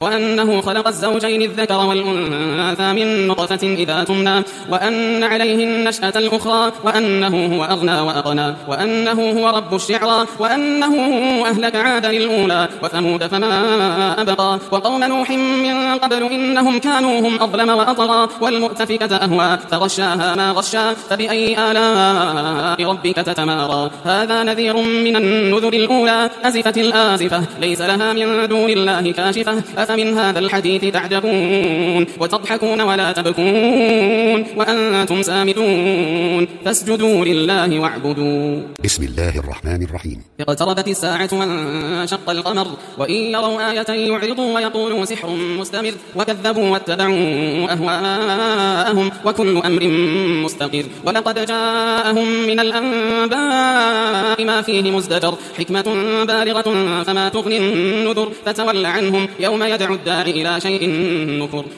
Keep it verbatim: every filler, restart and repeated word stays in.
وأنه خلق الزوجين الذكر والأنثى من نطفة إذا تمنى وأن عليه النشأة الأخرى وأنه هو أغنى وأقنى وأنه هو رب الشعرى وأنه أهلك عادا الأولى وثمود فما أبقى وقوم نوح من قبل إنهم كانوا هم أظلم وأطغى والمؤتفكة أهوى فغشاها ما غشا فبأي آلاء ربك تتمارى هذا نذير من النذر الأولى أزفت الآزفة ليس لها من دون الله كاشفة أفمن هذا الحديث تعجبون وتضحكون ولا تبكون وأنتم سامدون فاسجدوا لله واعبدوا. بسم الله الرحمن الرحيم. اقتربت الساعة وانشق القمر وإن يروا آية يعرضوا ويقولوا سحر مستمر وكذبوا واتبعوا أهواءهم وكل أمر مستقر ولقد جاءهم من الأنباء ما فيه مزدجر حكمة بالغة فما تغني النذر فتول عنهم يوم يدعو الداعي إلى شيء نكر.